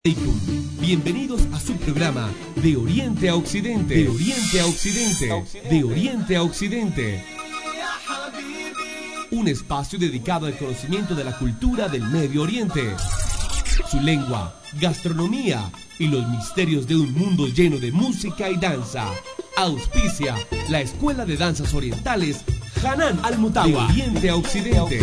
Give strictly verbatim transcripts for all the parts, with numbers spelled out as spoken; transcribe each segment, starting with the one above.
Bienvenidos a su programa De Oriente a Occidente. De Oriente a Occidente. De Oriente a Occidente. Un espacio dedicado al conocimiento de la cultura del Medio Oriente, su lengua, gastronomía y los misterios de un mundo lleno de música y danza. Auspicia la Escuela de Danzas Orientales Hanan Al-Mutawa. De Oriente a Occidente.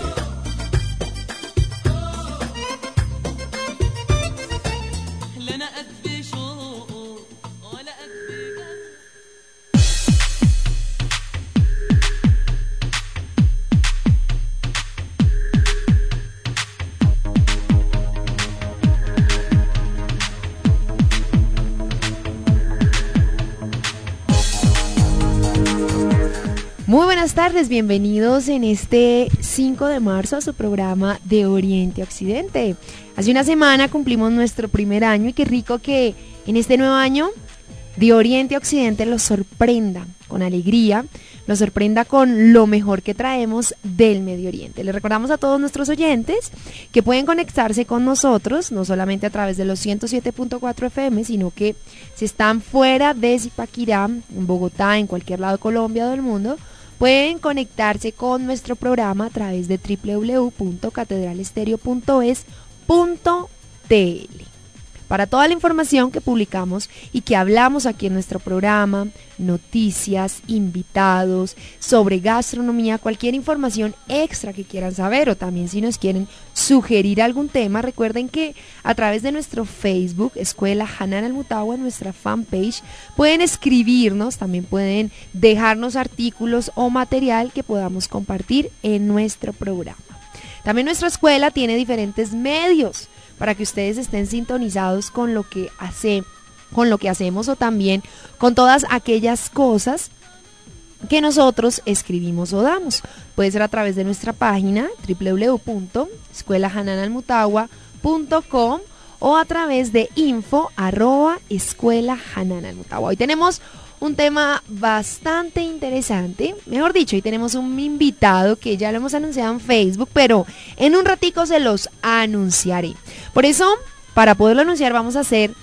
Muy buenas tardes, bienvenidos en este cinco de marzo a su programa De Oriente a Occidente. Hace una semana cumplimos nuestro primer año y qué rico que en este nuevo año De Oriente a Occidente los sorprenda con alegría, los sorprenda con lo mejor que traemos del Medio Oriente. Les recordamos a todos nuestros oyentes que pueden conectarse con nosotros, no solamente a través de los ciento siete punto cuatro F M, sino que si están fuera de Zipaquirá, en Bogotá, en cualquier lado de Colombia o del mundo, pueden conectarse con nuestro programa a través de doble u doble u doble u punto catedral estéreo punto es punto t l. Para toda la información que publicamos y que hablamos aquí en nuestro programa, noticias, invitados, sobre gastronomía, cualquier información extra que quieran saber o también si nos quieren sugerir algún tema, recuerden que a través de nuestro Facebook, Escuela Hanan Al-Mutawa, nuestra fanpage, pueden escribirnos, también pueden dejarnos artículos o material que podamos compartir en nuestro programa. También nuestra escuela tiene diferentes medios para que ustedes estén sintonizados con lo que hace, con lo que hacemos o también con todas aquellas cosas que nosotros escribimos o damos. Puede ser a través de nuestra página doble u doble u doble u punto escuela hanan al mutawa punto com o a través de info arroba escuela hanan al mutawa. Hoy tenemos un tema bastante interesante, mejor dicho, hoy tenemos un invitado que ya lo hemos anunciado en Facebook, pero en un ratico se los anunciaré. Por eso, para poderlo anunciar, vamos a hacer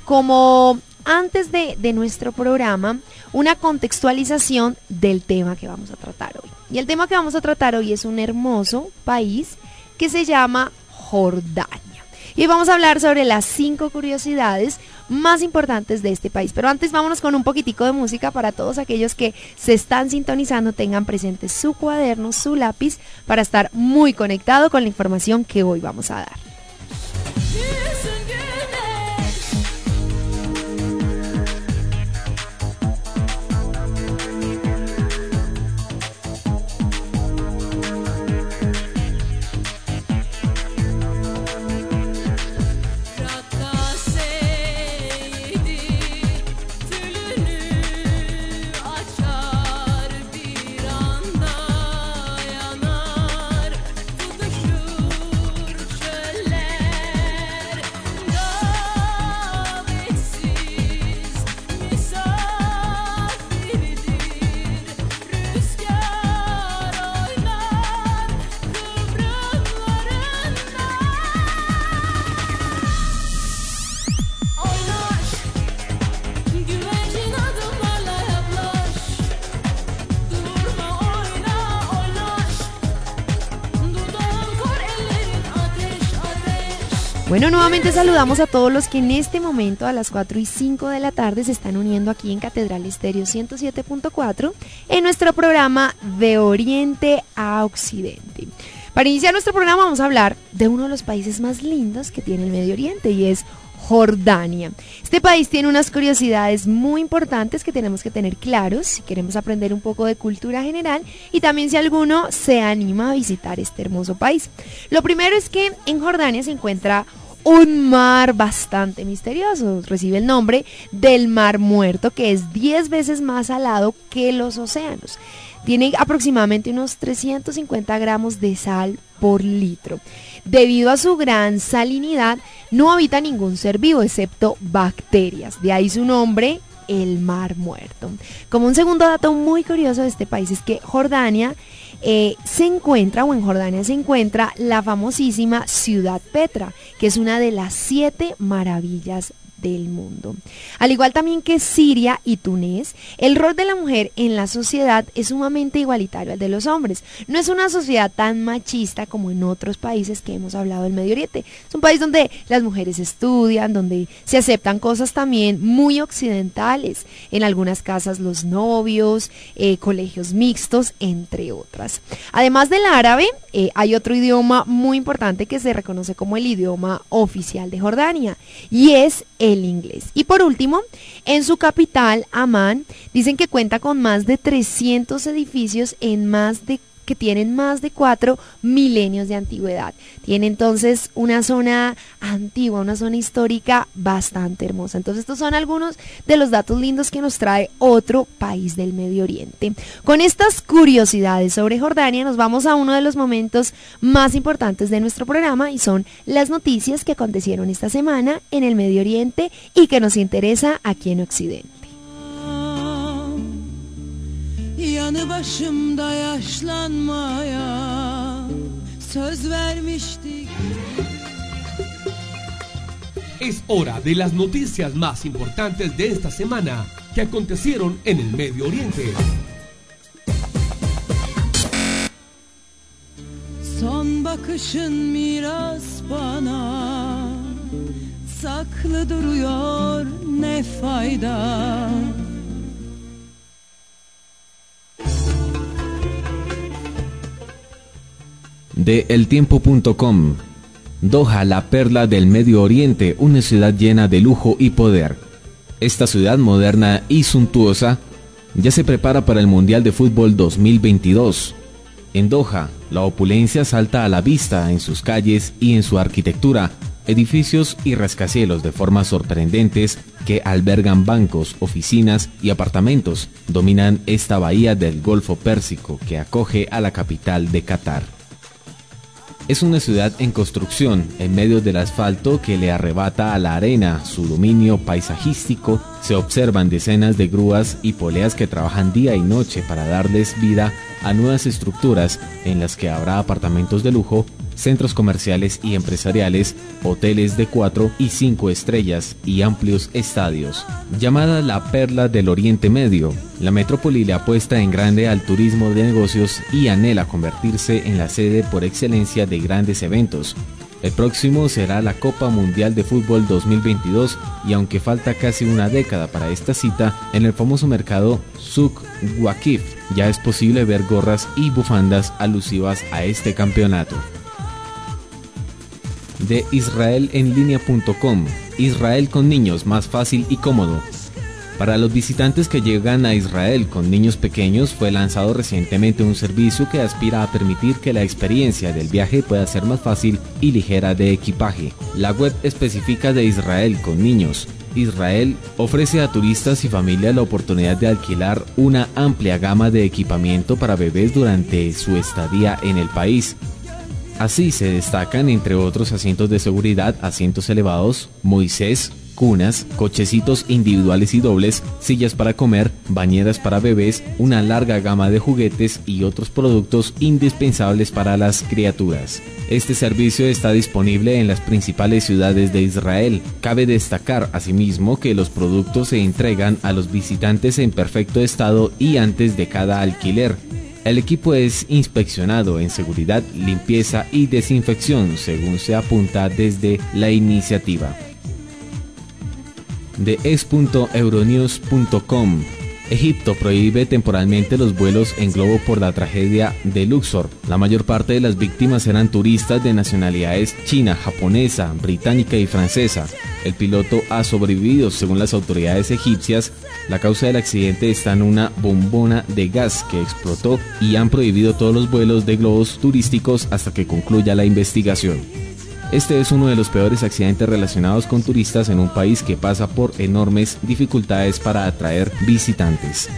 como antes de, de nuestro programa, una contextualización del tema que vamos a tratar hoy. Y el tema que vamos a tratar hoy es un hermoso país que se llama Jordania. Y hoy vamos a hablar sobre las cinco curiosidades más importantes de este país. Pero antes vámonos con un poquitico de música para todos aquellos que se están sintonizando, tengan presente su cuaderno, su lápiz, para estar muy conectado con la información que hoy vamos a dar. Bueno, nuevamente saludamos a todos los que en este momento a las cuatro y cinco de la tarde se están uniendo aquí en Catedral Estéreo ciento siete punto cuatro en nuestro programa De Oriente a Occidente. Para iniciar nuestro programa vamos a hablar de uno de los países más lindos que tiene el Medio Oriente y es Jordania. Este país tiene unas curiosidades muy importantes que tenemos que tener claros si queremos aprender un poco de cultura general y también si alguno se anima a visitar este hermoso país. Lo primero es que en Jordania se encuentra un mar bastante misterioso, recibe el nombre del Mar Muerto, que es diez veces más salado que los océanos. Tiene aproximadamente unos trescientos cincuenta gramos de sal por litro. Debido a su gran salinidad, no habita ningún ser vivo excepto bacterias. De ahí su nombre, el Mar Muerto. Como un segundo dato muy curioso de este país es que Jordania eh, se encuentra, o en Jordania se encuentra, la famosísima Ciudad Petra, que es una de las siete maravillas del mundo. Al igual también que Siria y Túnez, el rol de la mujer en la sociedad es sumamente igualitario al de los hombres. No es una sociedad tan machista como en otros países que hemos hablado del Medio Oriente. Es un país donde las mujeres estudian, donde se aceptan cosas también muy occidentales. En algunas casas los novios, eh, colegios mixtos, entre otras. Además del árabe, eh, hay otro idioma muy importante que se reconoce como el idioma oficial de Jordania, y es el inglés. Y por último, en su capital, Amán, dicen que cuenta con más de trescientos edificios en más de que tienen más de cuatro milenios de antigüedad. Tiene entonces una zona antigua, una zona histórica bastante hermosa. Entonces estos son algunos de los datos lindos que nos trae otro país del Medio Oriente. Con estas curiosidades sobre Jordania nos vamos a uno de los momentos más importantes de nuestro programa, y son las noticias que acontecieron esta semana en el Medio Oriente y que nos interesa aquí en Occidente. Yanı başımda yaşlanmaya söz vermiştik. Es hora de las noticias más importantes de esta semana que acontecieron en el Medio Oriente. Son bakışın miras bana, saklı duruyor ne fayda. De eltiempo punto com. Doha, la perla del Medio Oriente, una ciudad llena de lujo y poder. Esta ciudad moderna y suntuosa ya se prepara para el Mundial de Fútbol dos mil veintidós. En Doha, la opulencia salta a la vista en sus calles y en su arquitectura, edificios y rascacielos de formas sorprendentes que albergan bancos, oficinas y apartamentos. Dominan esta bahía del Golfo Pérsico que acoge a la capital de Qatar. Es una ciudad en construcción, en medio del asfalto que le arrebata a la arena su dominio paisajístico. Se observan decenas de grúas y poleas que trabajan día y noche para darles vida a nuevas estructuras en las que habrá apartamentos de lujo, centros comerciales y empresariales, hoteles de cuatro y cinco estrellas y amplios estadios. Llamada la perla del Oriente Medio, la metrópoli le apuesta en grande al turismo de negocios y anhela convertirse en la sede por excelencia de grandes eventos. El próximo será la Copa Mundial de Fútbol dos mil veintidós, y aunque falta casi una década para esta cita, en el famoso mercado Souk Waqif ya es posible ver gorras y bufandas alusivas a este campeonato. De israel en línea punto com. Israel con niños, más fácil y cómodo. Para los visitantes que llegan a Israel con niños pequeños, fue lanzado recientemente un servicio que aspira a permitir que la experiencia del viaje pueda ser más fácil y ligera de equipaje. La web específica de Israel con niños. Israel ofrece a turistas y familias la oportunidad de alquilar una amplia gama de equipamiento para bebés durante su estadía en el país. Así se destacan, entre otros, asientos de seguridad, asientos elevados, Moisés, cunas, cochecitos individuales y dobles, sillas para comer, bañeras para bebés, una larga gama de juguetes y otros productos indispensables para las criaturas. Este servicio está disponible en las principales ciudades de Israel. Cabe destacar, asimismo, que los productos se entregan a los visitantes en perfecto estado y antes de cada alquiler. El equipo es inspeccionado en seguridad, limpieza y desinfección, según se apunta desde la iniciativa. De es punto euronews punto com. Egipto prohíbe temporalmente los vuelos en globo por la tragedia de Luxor. La mayor parte de las víctimas eran turistas de nacionalidades china, japonesa, británica y francesa. El piloto ha sobrevivido, según las autoridades egipcias. La causa del accidente está en una bombona de gas que explotó, y han prohibido todos los vuelos de globos turísticos hasta que concluya la investigación. Este es uno de los peores accidentes relacionados con turistas en un país que pasa por enormes dificultades para atraer visitantes.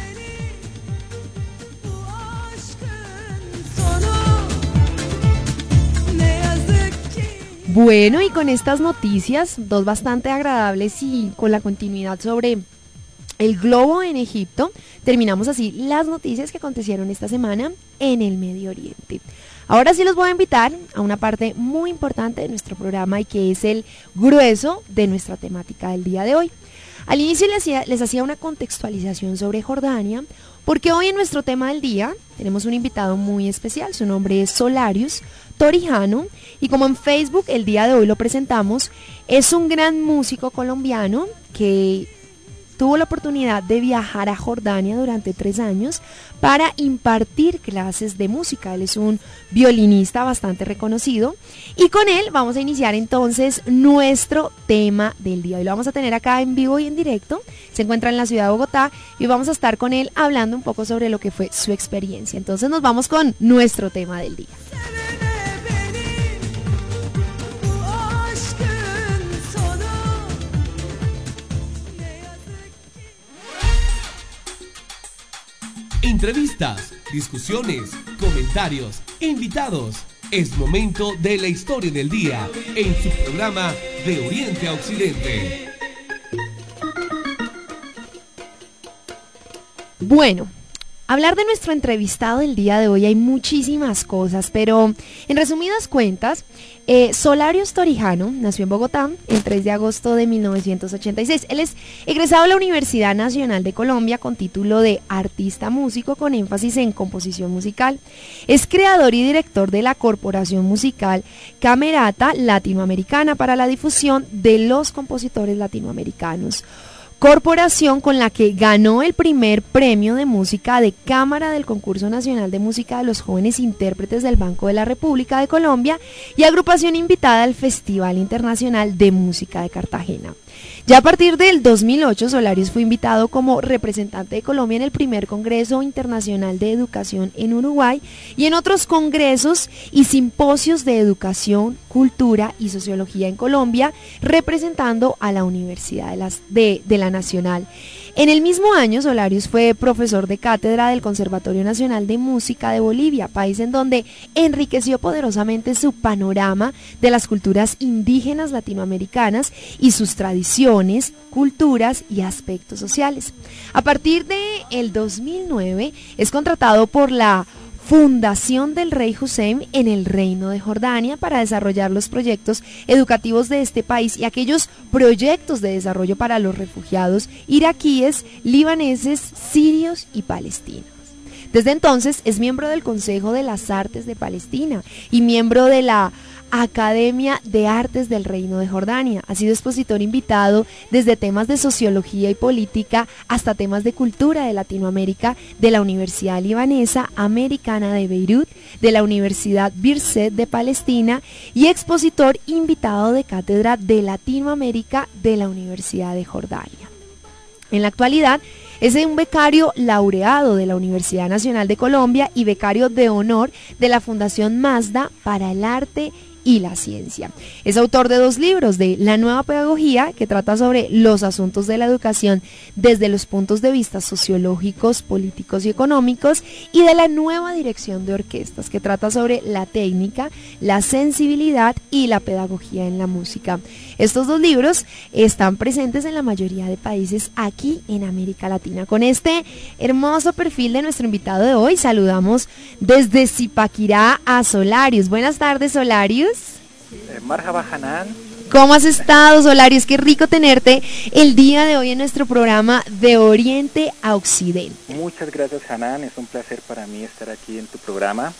Bueno, y con estas noticias, dos bastante agradables y con la continuidad sobre el globo en Egipto. Terminamos así las noticias que acontecieron esta semana en el Medio Oriente. Ahora sí los voy a invitar a una parte muy importante de nuestro programa y que es el grueso de nuestra temática del día de hoy. Al inicio les hacía, les hacía una contextualización sobre Jordania, porque hoy en nuestro tema del día tenemos un invitado muy especial. Su nombre es Solarius Torijano y como en Facebook el día de hoy lo presentamos, es un gran músico colombiano que tuvo la oportunidad de viajar a Jordania durante tres años para impartir clases de música. Él es un violinista bastante reconocido y con él vamos a iniciar entonces nuestro tema del día. Hoy lo vamos a tener acá en vivo y en directo. Se encuentra en la ciudad de Bogotá y vamos a estar con él hablando un poco sobre lo que fue su experiencia. Entonces nos vamos con nuestro tema del día. Entrevistas, discusiones, comentarios, invitados. Es momento de la historia del día en su programa De Oriente a Occidente. Bueno, hablar de nuestro entrevistado del día de hoy hay muchísimas cosas, pero en resumidas cuentas, eh, Solarius Torijano nació en Bogotá el tres de agosto de mil novecientos ochenta y seis. Él es egresado de la Universidad Nacional de Colombia con título de artista músico con énfasis en composición musical. Es creador y director de la Corporación Musical Camerata Latinoamericana para la difusión de los compositores latinoamericanos. Corporación con la que ganó el primer premio de música de cámara del Concurso Nacional de Música de los Jóvenes Intérpretes del Banco de la República de Colombia y agrupación invitada al Festival Internacional de Música de Cartagena. Ya a partir del dos mil ocho, Solarius fue invitado como representante de Colombia en el primer Congreso Internacional de Educación en Uruguay y en otros congresos y simposios de educación, cultura y sociología en Colombia, representando a la Universidad de, las, de, de la Nacional. En el mismo año, Solarius fue profesor de cátedra del Conservatorio Nacional de Música de Bolivia, país en donde enriqueció poderosamente su panorama de las culturas indígenas latinoamericanas y sus tradiciones, culturas y aspectos sociales. A partir del dos mil nueve es contratado por la Fundación del Rey Hussein en el Reino de Jordania para desarrollar los proyectos educativos de este país y aquellos proyectos de desarrollo para los refugiados iraquíes, libaneses, sirios y palestinos. Desde entonces es miembro del Consejo de las Artes de Palestina y miembro de la Academia de Artes del Reino de Jordania. Ha sido expositor invitado desde temas de sociología y política hasta temas de cultura de Latinoamérica de la Universidad Libanesa Americana de Beirut, de la Universidad Birzeit de Palestina y expositor invitado de cátedra de Latinoamérica de la Universidad de Jordania. En la actualidad es un becario laureado de la Universidad Nacional de Colombia y becario de honor de la Fundación Mazda para el Arte y la Ciencia. Es autor de dos libros, de La Nueva Pedagogía, que trata sobre los asuntos de la educación desde los puntos de vista sociológicos, políticos y económicos, y de La Nueva Dirección de Orquestas, que trata sobre la técnica, la sensibilidad y la pedagogía en la música. Estos dos libros están presentes en la mayoría de países aquí en América Latina. Con este hermoso perfil de nuestro invitado de hoy, saludamos desde Zipaquirá a Solarius. Buenas tardes, Solarius. Eh, Marhaba, Hanan. ¿Cómo has estado, Solarius? Qué rico tenerte el día de hoy en nuestro programa De Oriente a Occidente. Muchas gracias, Hanan. Es un placer para mí estar aquí en tu programa.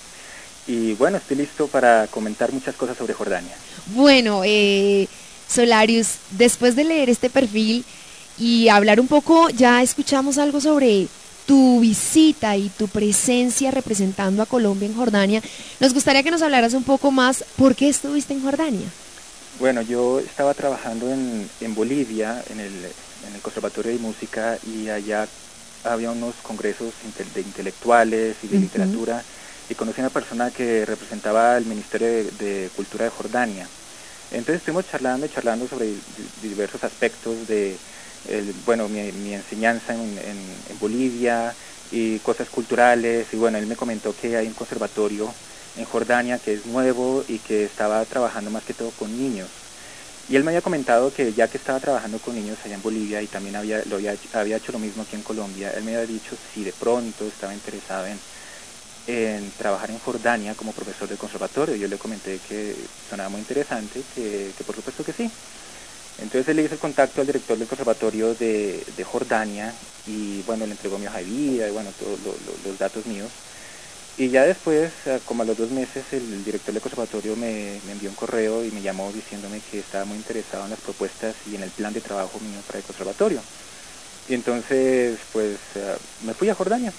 Y bueno, estoy listo para comentar muchas cosas sobre Jordania. Bueno, eh... Solarius, después de leer este perfil y hablar un poco, ya escuchamos algo sobre tu visita y tu presencia representando a Colombia en Jordania. Nos gustaría que nos hablaras un poco más, ¿por qué estuviste en Jordania? Bueno, yo estaba trabajando en, en Bolivia, en el, en el Conservatorio de Música, y allá había unos congresos de intelectuales y de uh-huh. literatura, y conocí a una persona que representaba el Ministerio de, de Cultura de Jordania. Entonces estuvimos charlando y charlando sobre diversos aspectos de, el, bueno, mi, mi enseñanza en, en, en Bolivia y cosas culturales, y bueno, él me comentó que hay un conservatorio en Jordania que es nuevo y que estaba trabajando más que todo con niños. Y él me había comentado que ya que estaba trabajando con niños allá en Bolivia y también había, lo había, había hecho lo mismo aquí en Colombia, él me había dicho si de pronto estaba interesado en, en trabajar en Jordania como profesor del conservatorio. Yo le comenté que sonaba muy interesante, que, que por supuesto que sí. Entonces él le hizo el contacto al director del conservatorio de, de Jordania y bueno, le entregó mi hoja de vida y bueno, todos lo, lo, los datos míos. Y ya después, como a los dos meses, el director del conservatorio me, me envió un correo y me llamó diciéndome que estaba muy interesado en las propuestas y en el plan de trabajo mío para el conservatorio. Y entonces, pues, uh, me fui a Jordania.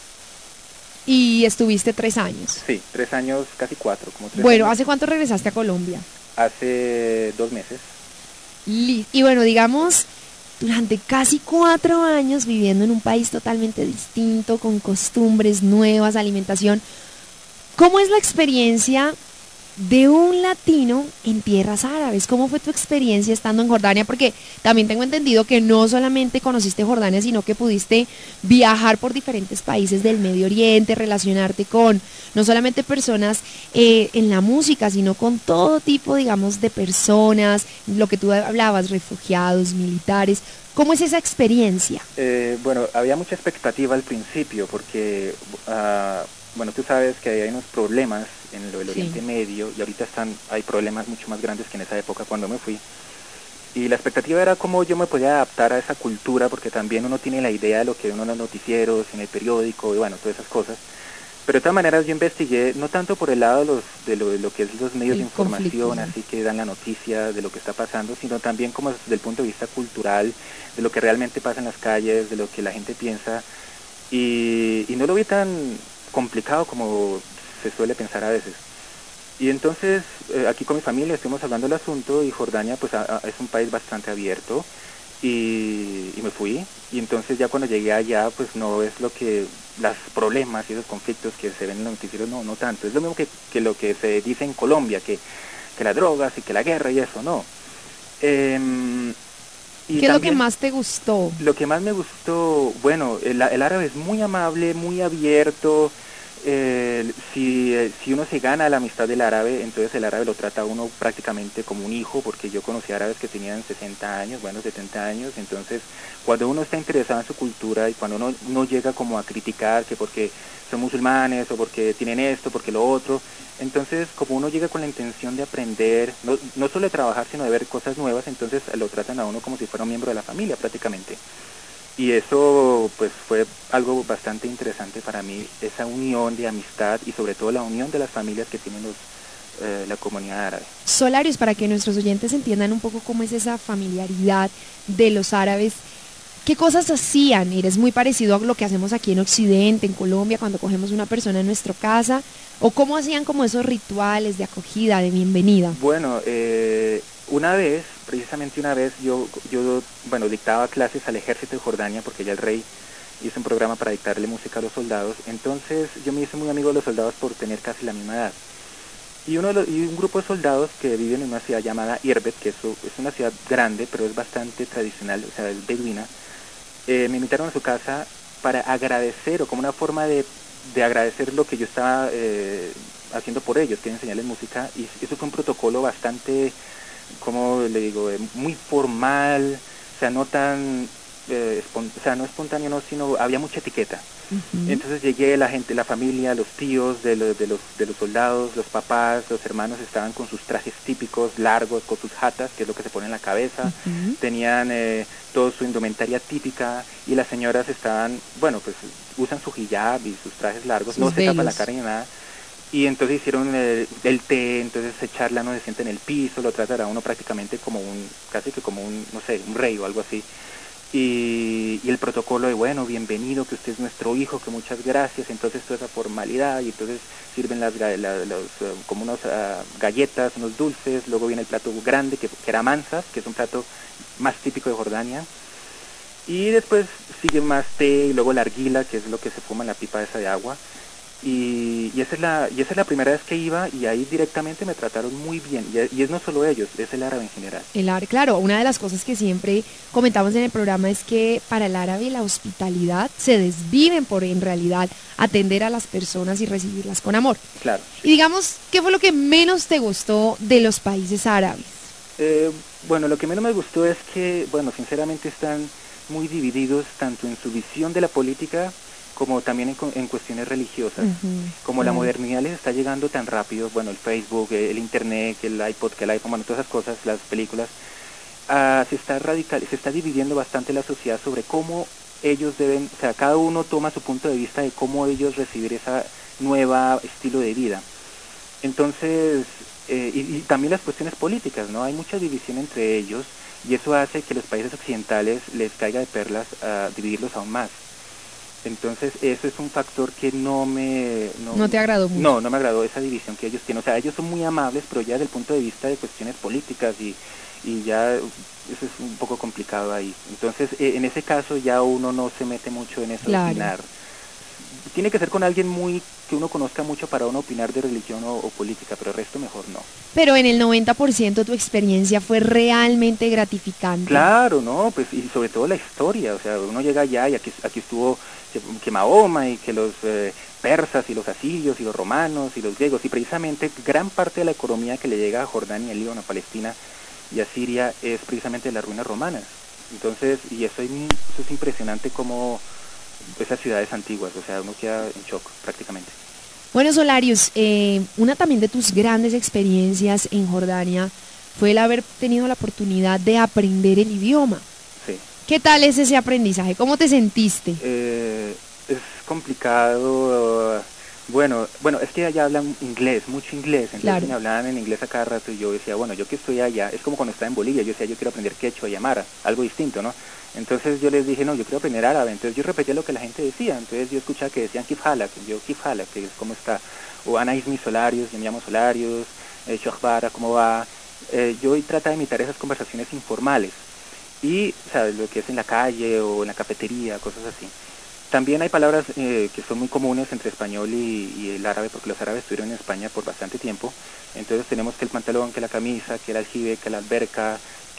Y estuviste tres años. Sí, tres años, casi cuatro. Como tres bueno, años. ¿hace cuánto regresaste a Colombia? Hace dos meses. Y bueno, digamos, durante casi cuatro años viviendo en un país totalmente distinto, con costumbres nuevas, alimentación. ¿Cómo es la experiencia de un latino en tierras árabes? ¿Cómo fue tu experiencia estando en Jordania? Porque también tengo entendido que no solamente conociste Jordania, sino que pudiste viajar por diferentes países del Medio Oriente, relacionarte con no solamente personas eh, en la música, sino con todo tipo, digamos, de personas, lo que tú hablabas, refugiados, militares. ¿Cómo es esa experiencia? Eh, bueno, había mucha expectativa al principio porque... Uh, Bueno, tú sabes que hay unos problemas en lo del Oriente sí. Medio y ahorita están hay problemas mucho más grandes que en esa época cuando me fui. Y la expectativa era cómo yo me podía adaptar a esa cultura, porque también uno tiene la idea de lo que uno en los noticieros, en el periódico y bueno, todas esas cosas. Pero de todas maneras yo investigué, no tanto por el lado de, los, de, lo, de lo que es los medios el de información, ¿sí? Así que dan la noticia de lo que está pasando, sino también como desde el punto de vista cultural, de lo que realmente pasa en las calles, de lo que la gente piensa. Y, y no lo vi tan complicado como se suele pensar a veces. Y entonces eh, aquí con mi familia estuvimos hablando del asunto y Jordania pues a, a, es un país bastante abierto y, y me fui y entonces ya cuando llegué allá pues no es lo que los problemas y esos conflictos que se ven en los noticieros, no, no tanto, es lo mismo que, que lo que se dice en Colombia, que, que las drogas y que la guerra y eso, no. Eh, Y ¿Qué es lo que más te gustó? Lo que más me gustó, bueno, el, el árabe es muy amable, muy abierto. Eh, si, eh, si uno se gana la amistad del árabe, entonces el árabe lo trata a uno prácticamente como un hijo, porque yo conocí árabes que tenían sesenta años, bueno, setenta años. Entonces cuando uno está interesado en su cultura y cuando uno no llega como a criticar que porque son musulmanes o porque tienen esto, porque lo otro, entonces como uno llega con la intención de aprender, no, no solo de trabajar sino de ver cosas nuevas, entonces lo tratan a uno como si fuera un miembro de la familia prácticamente. Y eso pues fue algo bastante interesante para mí, esa unión de amistad y sobre todo la unión de las familias que tienen los, eh, la comunidad árabe. Solarius, para que nuestros oyentes entiendan un poco cómo es esa familiaridad de los árabes, ¿qué cosas hacían? ¿Eres muy parecido a lo que hacemos aquí en Occidente, en Colombia, cuando cogemos una persona en nuestra casa? ¿O cómo hacían como esos rituales de acogida, de bienvenida? Bueno, eh, una vez, precisamente una vez, yo, yo bueno, dictaba clases al ejército de Jordania, porque ya el rey hizo un programa para dictarle música a los soldados. Entonces yo me hice muy amigo de los soldados por tener casi la misma edad. Y, uno de los, y un grupo de soldados que viven en una ciudad llamada Irbet, que es, es una ciudad grande, pero es bastante tradicional, o sea, es beduina, eh, me invitaron a su casa para agradecer, o como una forma de, de agradecer lo que yo estaba eh, haciendo por ellos, que enseñarles música, y eso fue un protocolo bastante, como le digo, eh, muy formal, o sea, no tan, eh, o sea, no espontáneo, no, sino había mucha etiqueta. Uh-huh. Entonces llegué, la gente, la familia, los tíos de los, de los de los soldados, los papás, los hermanos estaban con sus trajes típicos largos, con sus jatas, que es lo que se pone en la cabeza, uh-huh. tenían eh, toda su indumentaria típica, y las señoras estaban, bueno, pues usan su hijab y sus trajes largos, sus no velos. Se tapa la cara ni nada. Y entonces hicieron el, el té, entonces se charla, no se siente en el piso, lo tratan a uno prácticamente como un, casi que como un, no sé, un rey o algo así. Y, y el protocolo de, bueno, bienvenido, que usted es nuestro hijo, que muchas gracias, entonces toda esa formalidad, y entonces sirven las, la, los, uh, como unas uh, galletas, unos dulces, luego viene el plato grande, que, que era mansas, que es un plato más típico de Jordania, y después sigue más té, y luego la argila, que es lo que se fuma en la pipa esa de agua. Y, y, esa es la, y esa es la primera vez que iba, y ahí directamente me trataron muy bien, y, y es no solo ellos, es el árabe en general. El árabe, claro, una de las cosas que siempre comentamos en el programa es que para el árabe la hospitalidad se desviven por en realidad atender a las personas y recibirlas con amor. Claro. Y digamos, ¿qué fue lo que menos te gustó de los países árabes? Eh, bueno, lo que menos me gustó es que, bueno, sinceramente están muy divididos tanto en su visión de la política como también en, en cuestiones religiosas. Uh-huh, como claro. La modernidad les está llegando tan rápido, bueno, el Facebook, el Internet, el iPod, que el iPhone, bueno, todas esas cosas, las películas, uh, se está radical, se está dividiendo bastante la sociedad sobre cómo ellos deben, o sea, cada uno toma su punto de vista de cómo ellos recibir esa nueva estilo de vida. Entonces, eh, y, y también las cuestiones políticas, ¿no? Hay mucha división entre ellos y eso hace que los países occidentales les caiga de perlas a dividirlos aún más. Entonces, eso es un factor que no me... No, ¿No te agradó mucho? No, no me agradó esa división que ellos tienen. O sea, ellos son muy amables, pero ya desde el punto de vista de cuestiones políticas y, y ya eso es un poco complicado ahí. Entonces, eh, en ese caso ya uno no se mete mucho en eso claro. de opinar. Tiene que ser con alguien muy que uno conozca mucho para uno opinar de religión o, o política, pero el resto mejor no. Pero en el noventa por ciento tu experiencia fue realmente gratificante. Claro, no, pues y sobre todo la historia, o sea, uno llega allá y aquí, aquí estuvo que, que Mahoma y que los eh, persas y los asirios y los romanos y los griegos, y precisamente gran parte de la economía que le llega a Jordania, Líbano, a Palestina y a Siria es precisamente de las ruinas romanas. Entonces, y eso, eso es impresionante como esas ciudades antiguas, o sea, uno queda en shock prácticamente. Bueno, Solarius, eh, una también de tus grandes experiencias en Jordania fue el haber tenido la oportunidad de aprender el idioma. Sí. ¿Qué tal es ese aprendizaje? ¿Cómo te sentiste? Eh, es complicado, uh, bueno, bueno, es que allá hablan inglés, mucho inglés, entonces claro. me hablaban en inglés a cada rato y yo decía, bueno, yo que estoy allá, es como cuando estaba en Bolivia, yo decía, yo quiero aprender quechua y aymara, algo distinto, ¿no? Entonces yo les dije, no, yo quiero aprender árabe, entonces yo repetía lo que la gente decía, entonces yo escuchaba que decían Kif Halak, yo Kif Halak, que es cómo está, o Ana Ismi Solarius, yo me llamo Solarius, eh, Shohbara, ¿cómo va? Eh, yo trataba de imitar esas conversaciones informales, y, ¿sabes? Lo que es en la calle o en la cafetería, cosas así. También hay palabras eh, que son muy comunes entre español y, y el árabe, porque los árabes estuvieron en España por bastante tiempo, entonces tenemos que el pantalón, que la camisa, que el aljibe, que la alberca,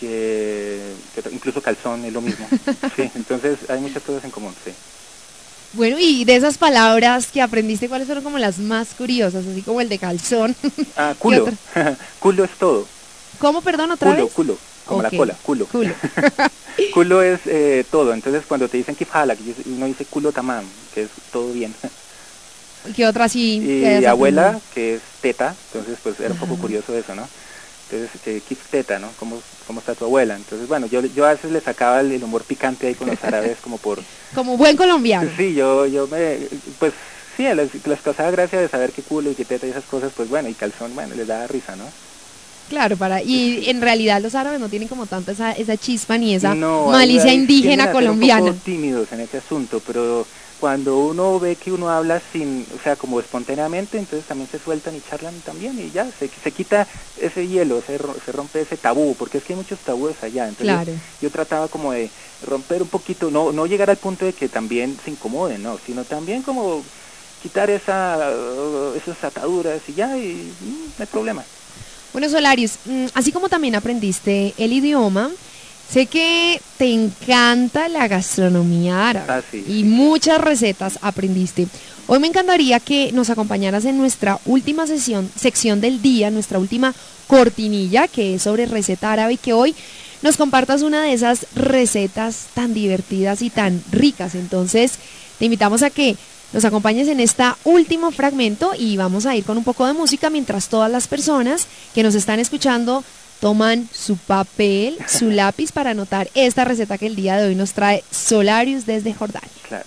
Que, que incluso calzón es lo mismo. Sí, entonces hay muchas cosas en común, sí. Bueno, y de esas palabras que aprendiste, ¿cuáles fueron como las más curiosas? Así como el de calzón. Ah, culo. Culo es todo. ¿Cómo, perdón, otra culo, vez? Culo, como okay. La cola, culo. Culo, culo es eh, todo, entonces cuando te dicen kifala, uno dice culo tamam, que es todo bien. ¿Qué otra sí? Y abuela, que es teta, entonces pues era un poco curioso eso, ¿no? Entonces, que kif teta, ¿no? ¿Cómo, ¿Cómo está tu abuela? Entonces, bueno, yo yo a veces le sacaba el, el humor picante ahí con los árabes como por... Como buen colombiano. Sí, yo yo me... Pues sí, les, les causaba gracia de saber que culo y que teta y esas cosas, pues bueno, y calzón, bueno, les daba risa, ¿no? Claro, para y sí. En realidad los árabes no tienen como tanta esa, esa chispa ni esa no, malicia ahí, ahí indígena colombiana. Un poco tímidos en ese asunto, pero... Cuando uno ve que uno habla sin, o sea, como espontáneamente, entonces también se sueltan y charlan también y ya, se, se quita ese hielo, se, se rompe ese tabú, porque es que hay muchos tabúes allá, entonces claro. yo trataba como de romper un poquito, no no llegar al punto de que también se incomoden, no, sino también como quitar esa uh, esas ataduras y ya, y mm, no hay problema. Bueno, Solarius, así como también aprendiste el idioma, sé que te encanta la gastronomía árabe ah, sí, y sí. muchas recetas aprendiste. Hoy me encantaría que nos acompañaras en nuestra última sesión, sección del día, nuestra última cortinilla, que es sobre receta árabe, y que hoy nos compartas una de esas recetas tan divertidas y tan ricas. Entonces, te invitamos a que nos acompañes en este último fragmento y vamos a ir con un poco de música mientras todas las personas que nos están escuchando toman su papel, su lápiz para anotar esta receta que el día de hoy nos trae Solarius desde Jordania. Claro.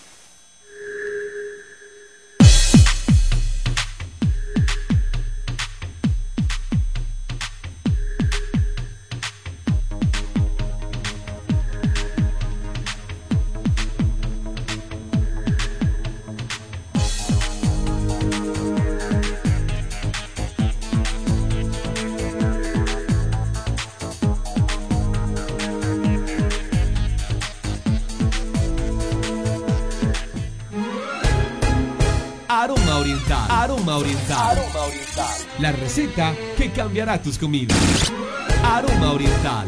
Aroma Oriental. Aroma Oriental. Aroma Oriental. La receta que cambiará tus comidas. Aroma Oriental.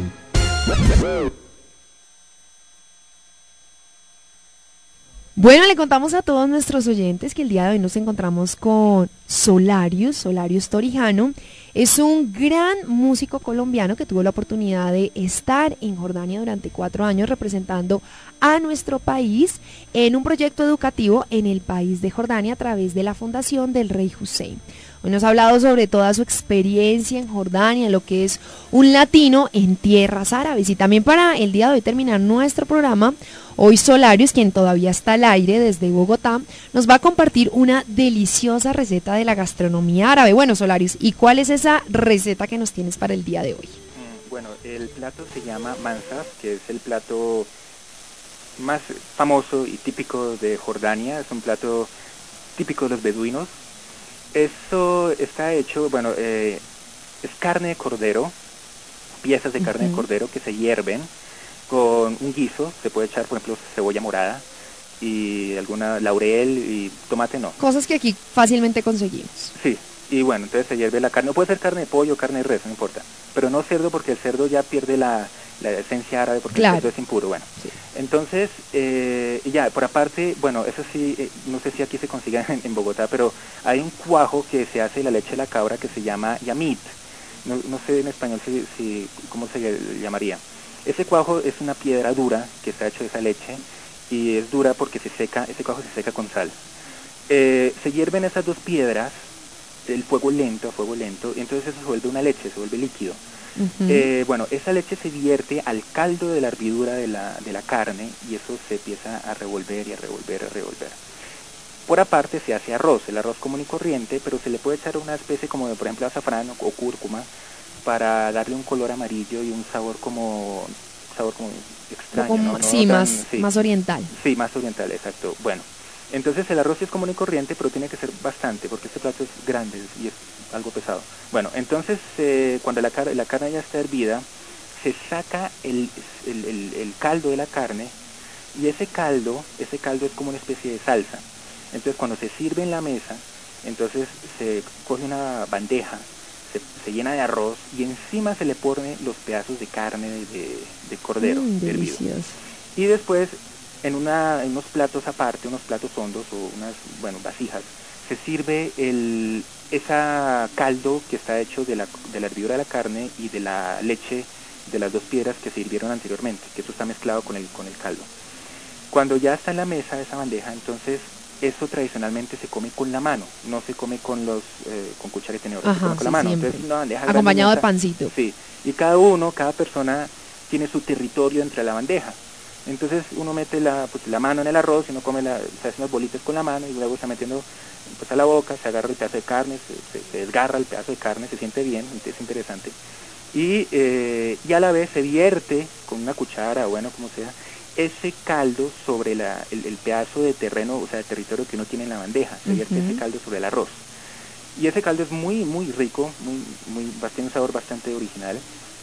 Bueno, le contamos a todos nuestros oyentes que el día de hoy nos encontramos con Solarius, Solarius Torijano. Es un gran músico colombiano que tuvo la oportunidad de estar en Jordania durante cuatro años representando a nuestro país en un proyecto educativo en el país de Jordania a través de la Fundación del Rey Hussein. Hoy nos ha hablado sobre toda su experiencia en Jordania, lo que es un latino en tierras árabes. Y también para el día de hoy terminar nuestro programa, hoy Solarius, quien todavía está al aire desde Bogotá, nos va a compartir una deliciosa receta de la gastronomía árabe. Bueno, Solarius, ¿y cuál es esa receta que nos tienes para el día de hoy? Mm, bueno, el plato se llama mansaf, que es el plato más famoso y típico de Jordania. Es un plato típico de los beduinos. Eso está hecho, bueno, eh, es carne de cordero, piezas de carne uh-huh. de cordero que se hierven con un guiso. Se puede echar, por ejemplo, cebolla morada y alguna laurel y tomate no. Cosas que aquí fácilmente conseguimos. Sí, y bueno, entonces se hierve la carne. No puede ser carne de pollo, carne de res, no importa. Pero no cerdo, porque el cerdo ya pierde la, la esencia árabe, porque claro. el cerdo es impuro. Bueno, sí. Entonces, eh, ya, por aparte, bueno, eso sí, eh, no sé si aquí se consigue en, en Bogotá, pero hay un cuajo que se hace de la leche de la cabra que se llama yamit. No, no sé en español si, si cómo se llamaría. Ese cuajo es una piedra dura que está hecho de esa leche, y es dura porque se seca, ese cuajo se seca con sal. Eh, se hierven esas dos piedras, el fuego lento, a fuego lento, y entonces eso se vuelve una leche, se vuelve líquido. Uh-huh. Eh, bueno, esa leche se vierte al caldo de la hervidura de la, de la carne, y eso se empieza a revolver y a revolver, a revolver. Por aparte se hace arroz, el arroz común y corriente, pero se le puede echar una especie como de, por ejemplo, azafrán o, o cúrcuma, para darle un color amarillo y un sabor como, sabor como extraño. Como, ¿no? Sí, no más, tan, sí, más oriental. Sí, más oriental, exacto. Bueno, entonces el arroz es común y corriente, pero tiene que ser bastante, porque este plato es grande y es algo pesado. Bueno, entonces eh, cuando la, car la carne ya está hervida, se saca el, el, el, el caldo de la carne, y ese caldo, ese caldo es como una especie de salsa. Entonces cuando se sirve en la mesa, entonces se coge una bandeja, se, se llena de arroz, y encima se le ponen los pedazos de carne de, de cordero mm, hervido. Delicioso. Y después en, una, en unos platos aparte, unos platos hondos o unas, bueno, vasijas, se sirve el ese caldo que está hecho de la, de la hervidura de la carne y de la leche de las dos piedras que se hirvieron anteriormente, que eso está mezclado con el, con el caldo. Cuando ya está en la mesa esa bandeja, entonces eso tradicionalmente se come con la mano, no se come con los eh, con cuchara y tenedor, se come con sí, la mano. Siempre. Entonces, una bandeja acompañado grande, de pancito. Sí, y cada uno, cada persona tiene su territorio entre la bandeja. Entonces uno mete la, pues, la mano en el arroz y uno come la, se hace unas bolitas con la mano y luego está metiendo pues, a la boca, se agarra el pedazo de carne, se, se, se desgarra el pedazo de carne, se siente bien, es interesante. Y, eh, y a la vez se vierte con una cuchara, bueno, como sea, ese caldo sobre la, el, el pedazo de terreno, o sea, de territorio que uno tiene en la bandeja, se vierte uh-huh. ese caldo sobre el arroz. Y ese caldo es muy, muy rico, muy, muy, tiene un sabor bastante original.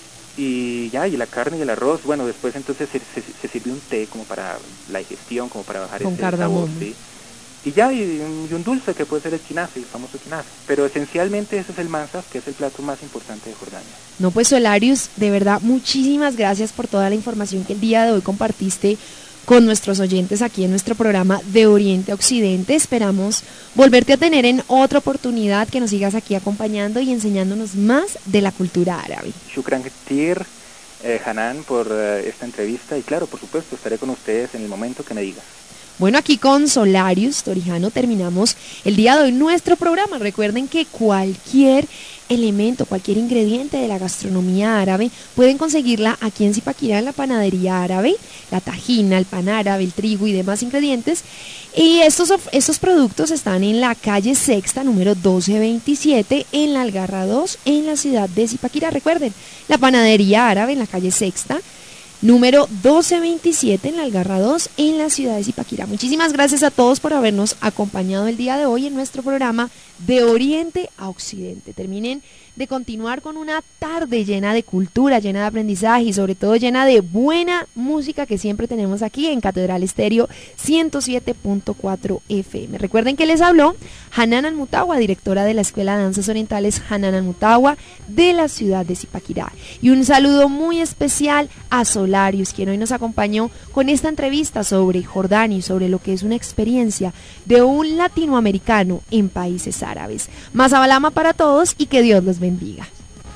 Y ya, y la carne y el arroz, bueno, después entonces se, se, se sirve un té como para la digestión, como para bajar con ese cardamomo. sabor, ¿sí? Y ya, y un, y un dulce que puede ser el kinafe, el famoso kinafe. Pero esencialmente ese es el mansaf, que es el plato más importante de Jordania. No, pues Solarius, de verdad, muchísimas gracias por toda la información que el día de hoy compartiste con nuestros oyentes aquí en nuestro programa de Oriente a Occidente. Esperamos volverte a tener en otra oportunidad, que nos sigas aquí acompañando y enseñándonos más de la cultura árabe. Shukran Ketir, eh, Hanan, por eh, esta entrevista, y claro, por supuesto, estaré con ustedes en el momento que me digas. Bueno, aquí con Solarius Torijano terminamos el día de hoy nuestro programa. Recuerden que cualquier elemento, cualquier ingrediente de la gastronomía árabe pueden conseguirla aquí en Zipaquirá, en la panadería árabe, la tajina, el pan árabe, el trigo y demás ingredientes. Y estos, estos productos están en la calle Sexta, número doce veintisiete, en la Algarra dos, en la ciudad de Zipaquirá. Recuerden, la panadería árabe en la calle Sexta, número doce veintisiete, en la Algarra dos, en la ciudad de Zipaquirá. Muchísimas gracias a todos por habernos acompañado el día de hoy en nuestro programa de Oriente a Occidente. Terminen de continuar con una tarde llena de cultura, llena de aprendizaje y sobre todo llena de buena música que siempre tenemos aquí en Catedral Estéreo ciento siete punto cuatro F M. Recuerden que les habló Hanan Al-Mutawa, directora de la Escuela de Danzas Orientales Hanan Al-Mutawa de la ciudad de Zipaquirá. Y un saludo muy especial a Solarius, quien hoy nos acompañó con esta entrevista sobre Jordania y sobre lo que es una experiencia de un latinoamericano en países árabes. árabes. Masabalama para todos y que Dios los bendiga.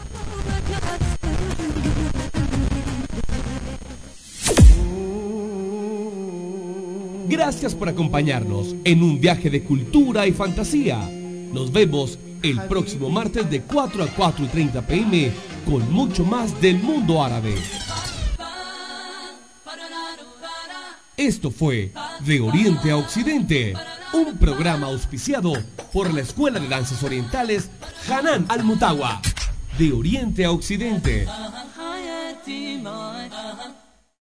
Gracias por acompañarnos en un viaje de cultura y fantasía. Nos vemos el próximo martes de cuatro a cuatro y treinta pm con mucho más del mundo árabe. Esto fue De Oriente a Occidente, un programa auspiciado por la Escuela de Danzas Orientales Hanan Al-Mutawa. De Oriente a Occidente.